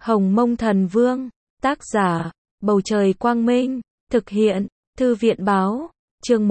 Hồng Mông Thần Vương, tác giả, Bầu Trời Quang Minh, thực hiện, Thư viện Báo, chương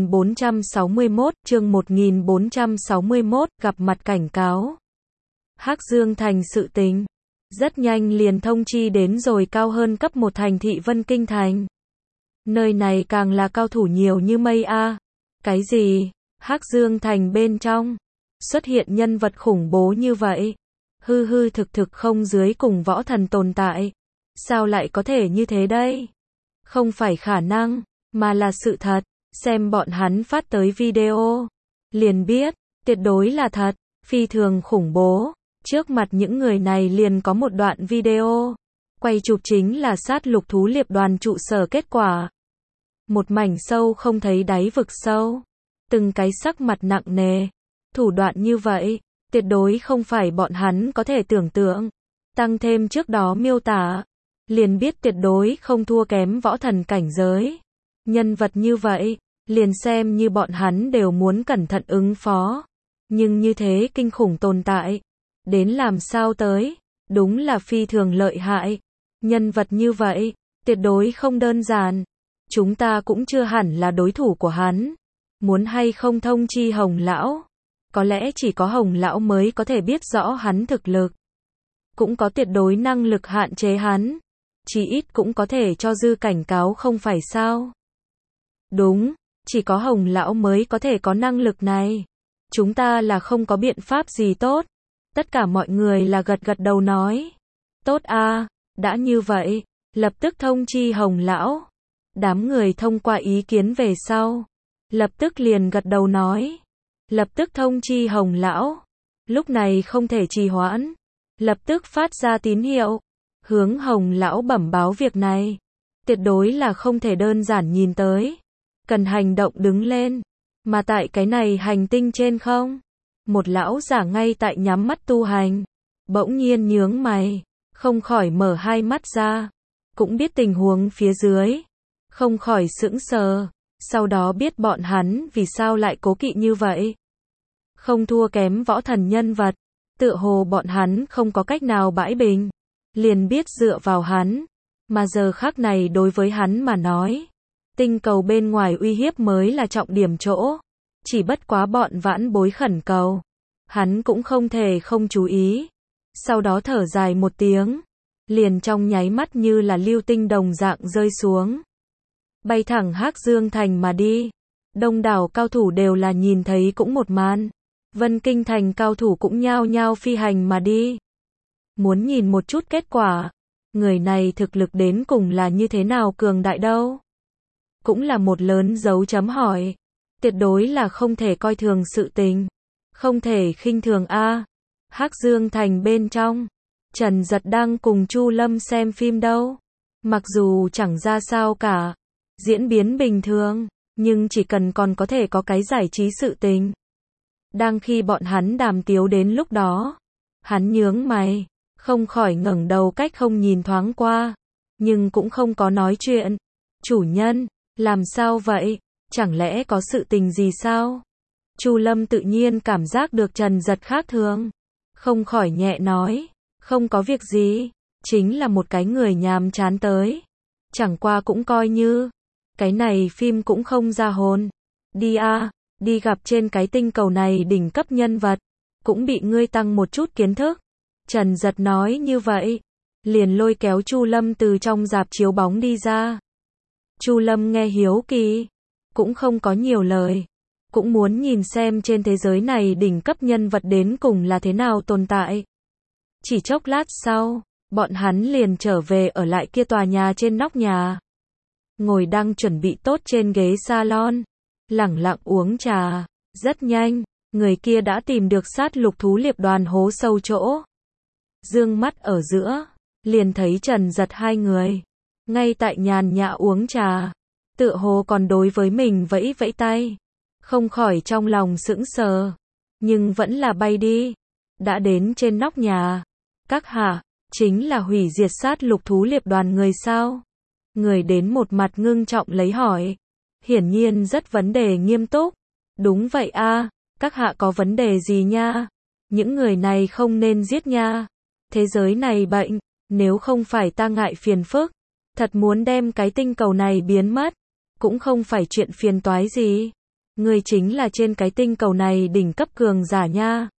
1461, gặp mặt cảnh cáo. Hắc Dương Thành sự tình, rất nhanh liền thông chi đến rồi cao hơn cấp một thành thị Vân Kinh Thành. Nơi này càng là cao thủ nhiều như mây a. Cái gì? Hắc Dương Thành bên trong xuất hiện nhân vật khủng bố như vậy? Hư hư thực thực không dưới cùng võ thần tồn tại. Sao lại có thể như thế đây? Không phải khả năng, mà là sự thật. Xem bọn hắn phát tới video, liền biết, tuyệt đối là thật, phi thường khủng bố. Trước mặt những người này liền có một đoạn video, quay chụp chính là sát lục thú liệp đoàn trụ sở kết quả. Một mảnh sâu không thấy đáy vực sâu, từng cái sắc mặt nặng nề, thủ đoạn như vậy, tuyệt đối không phải bọn hắn có thể tưởng tượng. Tăng thêm trước đó miêu tả, liền biết tuyệt đối không thua kém võ thần cảnh giới. Nhân vật như vậy, liền xem như bọn hắn đều muốn cẩn thận ứng phó. Nhưng như thế kinh khủng tồn tại, đến làm sao tới, đúng là phi thường lợi hại. Nhân vật như vậy, tuyệt đối không đơn giản. Chúng ta cũng chưa hẳn là đối thủ của hắn. Muốn hay không thông chi Hồng Lão? Có lẽ chỉ có Hồng Lão mới có thể biết rõ hắn thực lực. Cũng có tuyệt đối năng lực hạn chế hắn. Chỉ ít cũng có thể cho dư cảnh cáo không phải sao? Đúng, chỉ có Hồng Lão mới có thể có năng lực này. Chúng ta là không có biện pháp gì tốt. Tất cả mọi người là gật gật đầu nói. Tốt a, đã như vậy, lập tức thông chi Hồng Lão. Đám người thông qua ý kiến về sau, lập tức liền gật đầu nói. Lập tức thông chi Hồng Lão. Lúc này không thể trì hoãn. Lập tức phát ra tín hiệu, hướng Hồng Lão bẩm báo việc này. Tuyệt đối là không thể đơn giản nhìn tới. Cần hành động đứng lên. Mà tại cái này hành tinh trên không? Một lão giả ngay tại nhắm mắt tu hành. Bỗng nhiên nhướng mày. Không khỏi mở hai mắt ra. Cũng biết tình huống phía dưới. Không khỏi sững sờ. Sau đó biết bọn hắn vì sao lại cố kỵ như vậy. Không thua kém võ thần nhân vật. Tựa hồ bọn hắn không có cách nào bãi bình. Liền biết dựa vào hắn. Mà giờ khắc này đối với hắn mà nói. Tinh cầu bên ngoài uy hiếp mới là trọng điểm chỗ. Chỉ bất quá bọn vãn bối khẩn cầu. Hắn cũng không thể không chú ý. Sau đó thở dài một tiếng. Liền trong nháy mắt như là lưu tinh đồng dạng rơi xuống. Bay thẳng Hắc Dương Thành mà đi. Đông đảo cao thủ đều là nhìn thấy cũng một màn. Vân Kinh Thành cao thủ cũng nhao nhao phi hành mà đi. Muốn nhìn một chút kết quả. Người này thực lực đến cùng là như thế nào cường đại đâu. Cũng là một lớn dấu chấm hỏi. Tuyệt đối là không thể coi thường sự tình. Không thể khinh thường a. Hắc Dương Thành bên trong, Trần Dật đang cùng Chu Lâm xem phim đâu. Mặc dù chẳng ra sao cả, diễn biến bình thường, nhưng chỉ cần còn có thể có cái giải trí sự tình. Đang khi bọn hắn đàm tiếu đến lúc đó, hắn nhướng mày, không khỏi ngẩng đầu cách không nhìn thoáng qua, nhưng cũng không có nói chuyện. Chủ nhân, làm sao vậy? Chẳng lẽ có sự tình gì sao? Chu Lâm tự nhiên cảm giác được Trần Dật khác thường, không khỏi nhẹ nói, không có việc gì, chính là một cái người nhàm chán tới. Chẳng qua cũng coi như, cái này phim cũng không ra hồn. Đi a, đi gặp trên cái tinh cầu này đỉnh cấp nhân vật, cũng bị ngươi tăng một chút kiến thức. Trần Dật nói như vậy, liền lôi kéo Chu Lâm từ trong rạp chiếu bóng đi ra. Chu Lâm nghe hiếu kỳ, cũng không có nhiều lời, cũng muốn nhìn xem trên thế giới này đỉnh cấp nhân vật đến cùng là thế nào tồn tại. Chỉ chốc lát sau, bọn hắn liền trở về ở lại kia tòa nhà trên nóc nhà. Ngồi đang chuẩn bị tốt trên ghế salon, lẳng lặng uống trà. Rất nhanh, người kia đã tìm được sát lục thú liệp đoàn hố sâu chỗ. Dương mắt ở giữa, liền thấy Trần Dật hai người, ngay tại nhàn nhã uống trà. Tựa hồ còn đối với mình vẫy vẫy tay. Không khỏi trong lòng sững sờ. Nhưng vẫn là bay đi. Đã đến trên nóc nhà. Các hạ, chính là hủy diệt sát lục thú liệp đoàn người sao? Người đến một mặt ngưng trọng lấy hỏi. Hiển nhiên rất vấn đề nghiêm túc. Đúng vậy a, các hạ có vấn đề gì nha? Những người này không nên giết nha. Thế giới này bệnh. Nếu không phải ta ngại phiền phức, thật muốn đem cái tinh cầu này biến mất, cũng không phải chuyện phiền toái gì. Ngươi chính là trên cái tinh cầu này đỉnh cấp cường giả nha.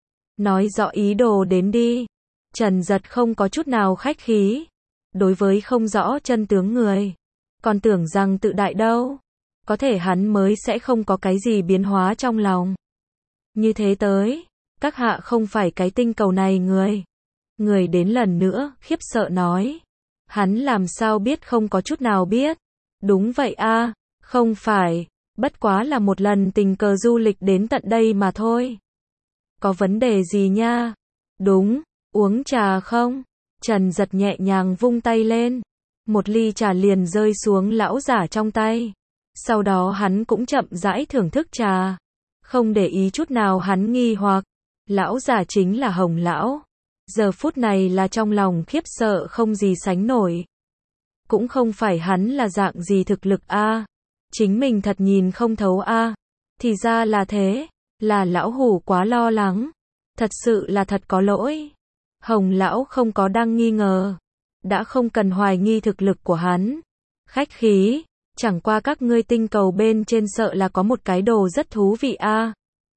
Nói rõ ý đồ đến đi. Trần Giật không có chút nào khách khí. Đối với không rõ chân tướng người, còn tưởng rằng tự đại đâu. Có thể hắn mới sẽ không có cái gì biến hóa trong lòng. Như thế tới, các hạ không phải cái tinh cầu này người. Người đến lần nữa, khiếp sợ nói. Hắn làm sao biết không có chút nào biết. Đúng vậy a, không phải, bất quá là một lần tình cờ du lịch đến tận đây mà thôi. Có vấn đề gì nha? Đúng, uống trà không? Trần Giật nhẹ nhàng vung tay lên. Một ly trà liền rơi xuống lão giả trong tay. Sau đó hắn cũng chậm rãi thưởng thức trà. Không để ý chút nào hắn nghi hoặc. Lão giả chính là Hồng lão. Giờ phút này là trong lòng khiếp sợ không gì sánh nổi. Cũng không phải hắn là dạng gì thực lực a, chính mình thật nhìn không thấu a. Thì ra là thế, là lão hủ quá lo lắng. Thật sự là thật có lỗi. Hồng lão không có đang nghi ngờ. Đã không cần hoài nghi thực lực của hắn. Khách khí, chẳng qua các ngươi tinh cầu bên trên sợ là có một cái đồ rất thú vị a.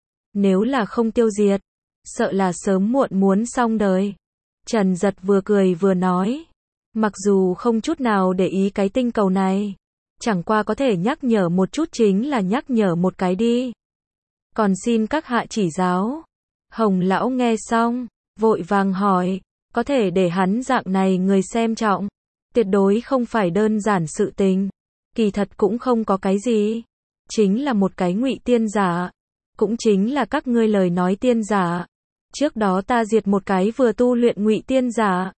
Nếu là không tiêu diệt, sợ là sớm muộn muốn xong đời. Trần Giật vừa cười vừa nói. Mặc dù không chút nào để ý cái tinh cầu này, chẳng qua có thể nhắc nhở một chút chính là nhắc nhở một cái đi. Còn xin các hạ chỉ giáo. Hồng lão nghe xong, vội vàng hỏi, có thể để hắn dạng này người xem trọng. Tuyệt đối không phải đơn giản sự tình. Kỳ thật cũng không có cái gì. Chính là một cái ngụy tiên giả. Cũng chính là các ngươi lời nói tiên giả. Trước đó ta diệt một cái vừa tu luyện ngụy tiên giả.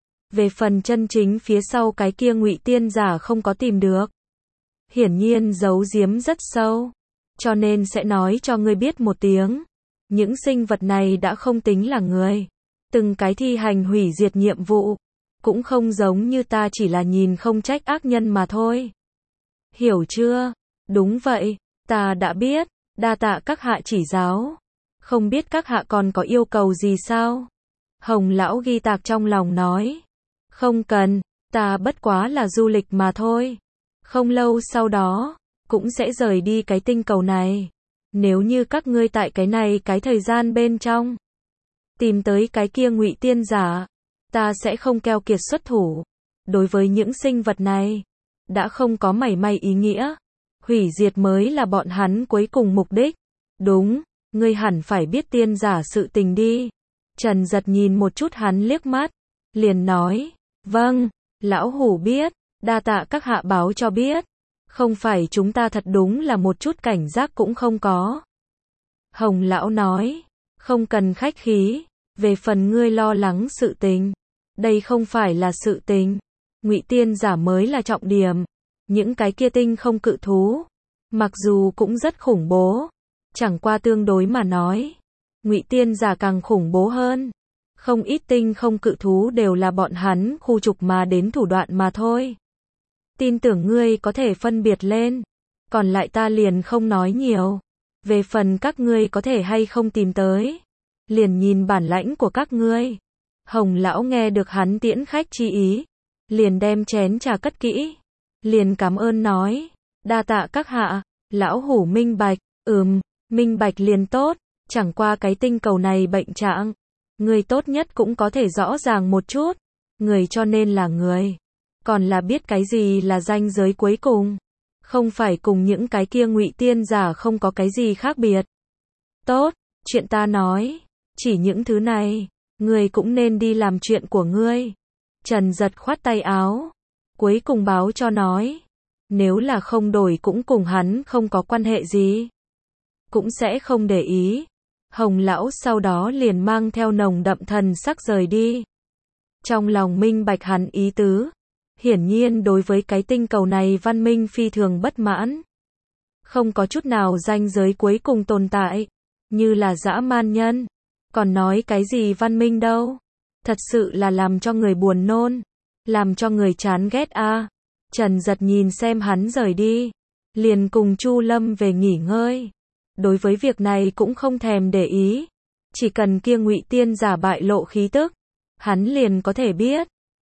Về phần chân chính phía sau cái kia ngụy tiên giả không có tìm được. Hiển nhiên giấu giếm rất sâu. Cho nên sẽ nói cho ngươi biết một tiếng. Những sinh vật này đã không tính là người. Từng cái thi hành hủy diệt nhiệm vụ. Cũng không giống như ta chỉ là nhìn không trách ác nhân mà thôi. Hiểu chưa? Đúng vậy, ta đã biết. Đa tạ các hạ chỉ giáo. Không biết các hạ còn có yêu cầu gì sao? Hồng lão ghi tạc trong lòng nói. Không cần, ta bất quá là du lịch mà thôi. Không lâu sau đó, cũng sẽ rời đi cái tinh cầu này. Nếu như các ngươi tại cái này cái thời gian bên trong, tìm tới cái kia ngụy tiên giả, ta sẽ không keo kiệt xuất thủ. Đối với những sinh vật này, đã không có mảy may ý nghĩa. Hủy diệt mới là bọn hắn cuối cùng mục đích. Đúng, ngươi hẳn phải biết tiên giả sự tình đi. Trần Giật nhìn một chút hắn liếc mắt, liền nói, vâng, lão hủ biết, đa tạ các hạ báo cho biết. Không phải chúng ta thật đúng là một chút cảnh giác cũng không có. Hồng lão nói, không cần khách khí, về phần ngươi lo lắng sự tình. Đây không phải là sự tình. Ngụy tiên giả mới là trọng điểm. Những cái kia tinh không cự thú, mặc dù cũng rất khủng bố, chẳng qua tương đối mà nói, ngụy tiên giả càng khủng bố hơn. Không ít tinh không cự thú đều là bọn hắn khu trục mà đến thủ đoạn mà thôi. Tin tưởng ngươi có thể phân biệt lên. Còn lại ta liền không nói nhiều. Về phần các ngươi có thể hay không tìm tới, liền nhìn bản lãnh của các ngươi. Hồng lão nghe được hắn tiễn khách chi ý, liền đem chén trà cất kỹ, liền cảm ơn nói, đa tạ các hạ. Lão hủ minh bạch. Minh bạch liền tốt. Chẳng qua cái tinh cầu này bệnh trạng, người tốt nhất cũng có thể rõ ràng một chút. Người cho nên là người, còn là biết cái gì là ranh giới cuối cùng. Không phải cùng những cái kia ngụy tiên giả không có cái gì khác biệt. Tốt, chuyện ta nói, chỉ những thứ này, ngươi cũng nên đi làm chuyện của ngươi. Trần Giật khoát tay áo, cuối cùng báo cho nói, nếu là không đổi cũng cùng hắn không có quan hệ gì, cũng sẽ không để ý. Hồng lão sau đó liền mang theo nồng đậm thần sắc rời đi. Trong lòng minh bạch hắn ý tứ, hiển nhiên đối với cái tinh cầu này văn minh phi thường bất mãn. Không có chút nào ranh giới cuối cùng tồn tại, như là dã man nhân. Còn nói cái gì văn minh đâu. Thật sự là làm cho người buồn nôn, làm cho người chán ghét a. Trần Giật nhìn xem hắn rời đi, liền cùng Chu Lâm về nghỉ ngơi. Đối với việc này cũng không thèm để ý, chỉ cần kia ngụy tiên giả bại lộ khí tức, hắn liền có thể biết.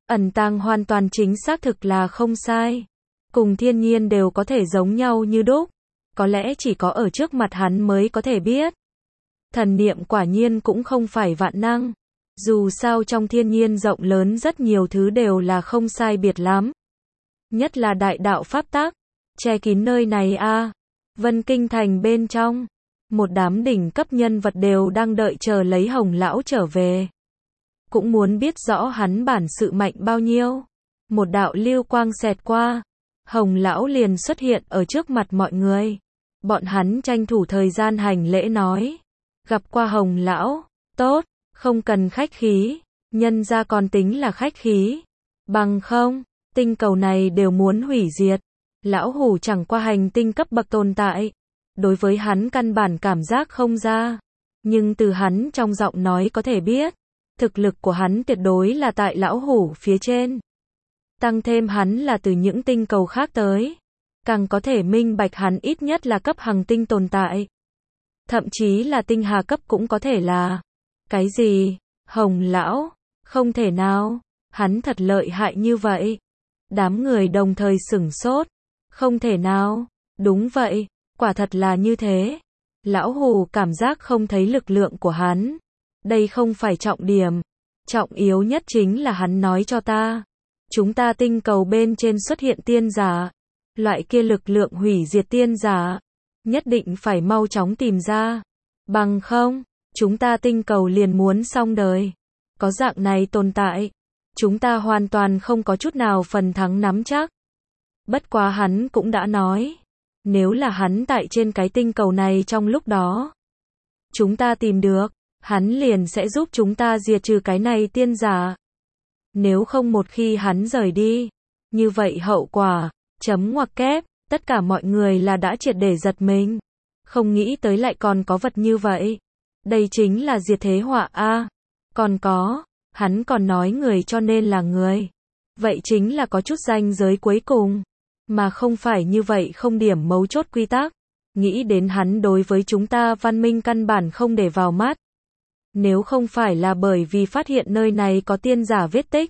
Ẩn tàng hoàn toàn chính xác thực là không sai. Cùng thiên nhiên đều có thể giống nhau như đúc. Có lẽ chỉ có ở trước mặt hắn mới có thể biết. Thần niệm quả nhiên cũng không phải vạn năng. Dù sao trong thiên nhiên rộng lớn rất nhiều thứ đều là không sai biệt lắm. Nhất là đại đạo pháp tắc, che kín nơi này a. Vân Kinh Thành bên trong, một đám đỉnh cấp nhân vật đều đang đợi chờ lấy Hồng lão trở về. Cũng muốn biết rõ hắn bản sự mạnh bao nhiêu. Một đạo lưu quang xẹt qua, Hồng lão liền xuất hiện ở trước mặt mọi người. Bọn hắn tranh thủ thời gian hành lễ nói, gặp qua Hồng lão, tốt, không cần khách khí, nhân ra còn tính là khách khí. Bằng không, tinh cầu này đều muốn hủy diệt. Lão hủ chẳng qua hành tinh cấp bậc tồn tại. Đối với hắn căn bản cảm giác không ra. Nhưng từ hắn trong giọng nói có thể biết, thực lực của hắn tuyệt đối là tại lão hủ phía trên. Tăng thêm hắn là từ những tinh cầu khác tới. Càng có thể minh bạch hắn ít nhất là cấp hành tinh tồn tại. Thậm chí là tinh hà cấp cũng có thể là. Cái gì? Hồng lão? Không thể nào. Hắn thật lợi hại như vậy. Đám người đồng thời sửng sốt. Không thể nào. Đúng vậy. Quả thật là như thế. Lão hủ cảm giác không thấy lực lượng của hắn. Đây không phải trọng điểm. Trọng yếu nhất chính là hắn nói cho ta. Chúng ta tinh cầu bên trên xuất hiện tiên giả. Loại kia lực lượng hủy diệt tiên giả. Nhất định phải mau chóng tìm ra. Bằng không, chúng ta tinh cầu liền muốn xong đời. Có dạng này tồn tại. Chúng ta hoàn toàn không có chút nào phần thắng nắm chắc. Bất quá hắn cũng đã nói. Nếu là hắn tại trên cái tinh cầu này trong lúc đó. Chúng ta tìm được. Hắn liền sẽ giúp chúng ta diệt trừ cái này tiên giả. Nếu không một khi hắn rời đi. Như vậy hậu quả. Chấm ngoặc kép. Tất cả mọi người là đã triệt để giật mình. Không nghĩ tới lại còn có vật như vậy. Đây chính là diệt thế họa a. Còn có. Hắn còn nói người cho nên là người. Vậy chính là có chút ranh giới cuối cùng. Mà không phải như vậy không điểm mấu chốt quy tắc. Nghĩ đến hắn đối với chúng ta văn minh căn bản không để vào mắt. Nếu không phải là bởi vì phát hiện nơi này có tiên giả vết tích.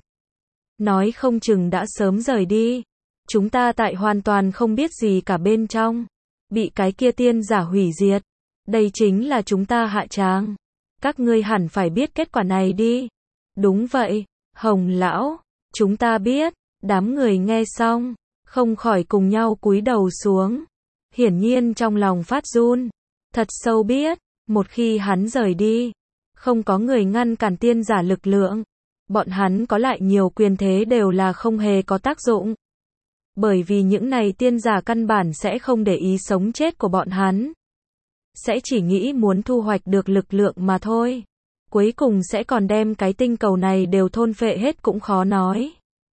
Nói không chừng đã sớm rời đi. Chúng ta tại hoàn toàn không biết gì cả bên trong. Bị cái kia tiên giả hủy diệt. Đây chính là chúng ta hạ tràng. Các ngươi hẳn phải biết kết quả này đi. Đúng vậy, Hồng lão, chúng ta biết. Đám người nghe xong, không khỏi cùng nhau cúi đầu xuống. Hiển nhiên trong lòng phát run. Thật sâu biết, một khi hắn rời đi, không có người ngăn cản tiên giả lực lượng. Bọn hắn có lại nhiều quyền thế đều là không hề có tác dụng. Bởi vì những này tiên giả căn bản sẽ không để ý sống chết của bọn hắn. Sẽ chỉ nghĩ muốn thu hoạch được lực lượng mà thôi. Cuối cùng sẽ còn đem cái tinh cầu này đều thôn phệ hết cũng khó nói.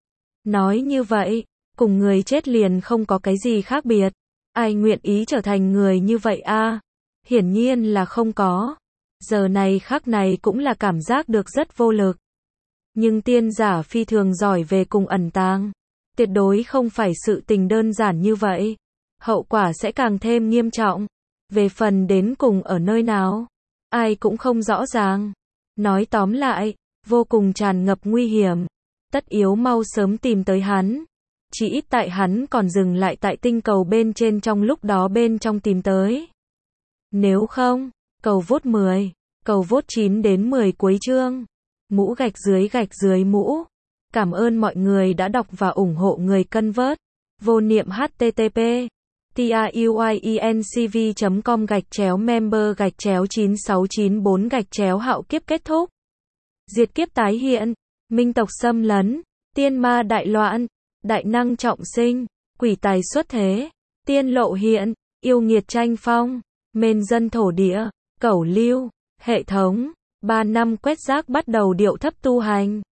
Nói như vậy, cùng người chết liền không có cái gì khác biệt. Ai nguyện ý trở thành người như vậy a? Hiển nhiên là không có. Giờ này khắc này cũng là cảm giác được rất vô lực. Nhưng tiên giả phi thường giỏi về cùng ẩn tàng. Tuyệt đối không phải sự tình đơn giản như vậy. Hậu quả sẽ càng thêm nghiêm trọng. Về phần đến cùng ở nơi nào, ai cũng không rõ ràng. Nói tóm lại, vô cùng tràn ngập nguy hiểm. Tất yếu mau sớm tìm tới hắn. Chỉ ít tại hắn còn dừng lại tại tinh cầu bên trên trong lúc đó bên trong tìm tới. Nếu không, cầu vốt 10, cầu vốt 9 đến 10 cuối chương. Mũ gạch dưới mũ. Cảm ơn mọi người đã đọc và ủng hộ người cân vớt. Vô niệm http truyencv.com/member/9694 hạo kiếp kết thúc. Diệt kiếp tái hiện, minh tộc xâm lấn, tiên ma đại loạn, đại năng trọng sinh, quỷ tài xuất thế, tiên lộ hiện, yêu nghiệt tranh phong, mên dân thổ địa, cẩu lưu, hệ thống, 3 năm quét rác bắt đầu điệu thấp tu hành.